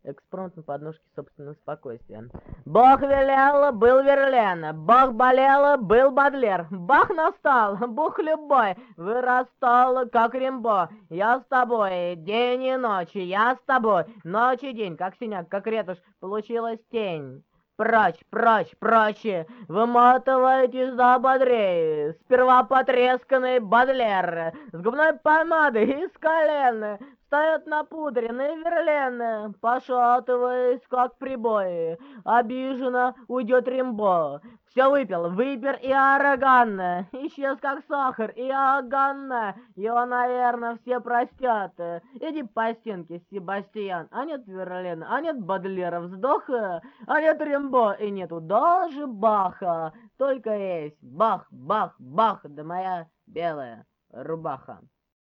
Экспромт на подножке собственного спокойствия. Бог велел, был Верлен. Бог болел, был Бадлер. Бах настал, Бог любой, вырастал, как Римбо. Я с тобой, день и ночь, я с тобой. Ночь и день, как синяк, как ретушь, получилась тень. Прочь, прочь, прочь, выматывайтесь да бодрее. Сперва потресканный Бадлер с губной помадой из колен. Встает напудренный Верлен, пошатываясь, как прибой. Обиженно уйдет Римбо. Все выпил, выпер и Араганна. Исчез, как сахар, и Аганна. Его, наверное, все простят. Иди по стенке, Себастьян. А нет Верлена, а нет Бадлера, вздох, а нет Римбо, и нету даже Баха. Только есть бах, бах, бах, да моя белая рубаха.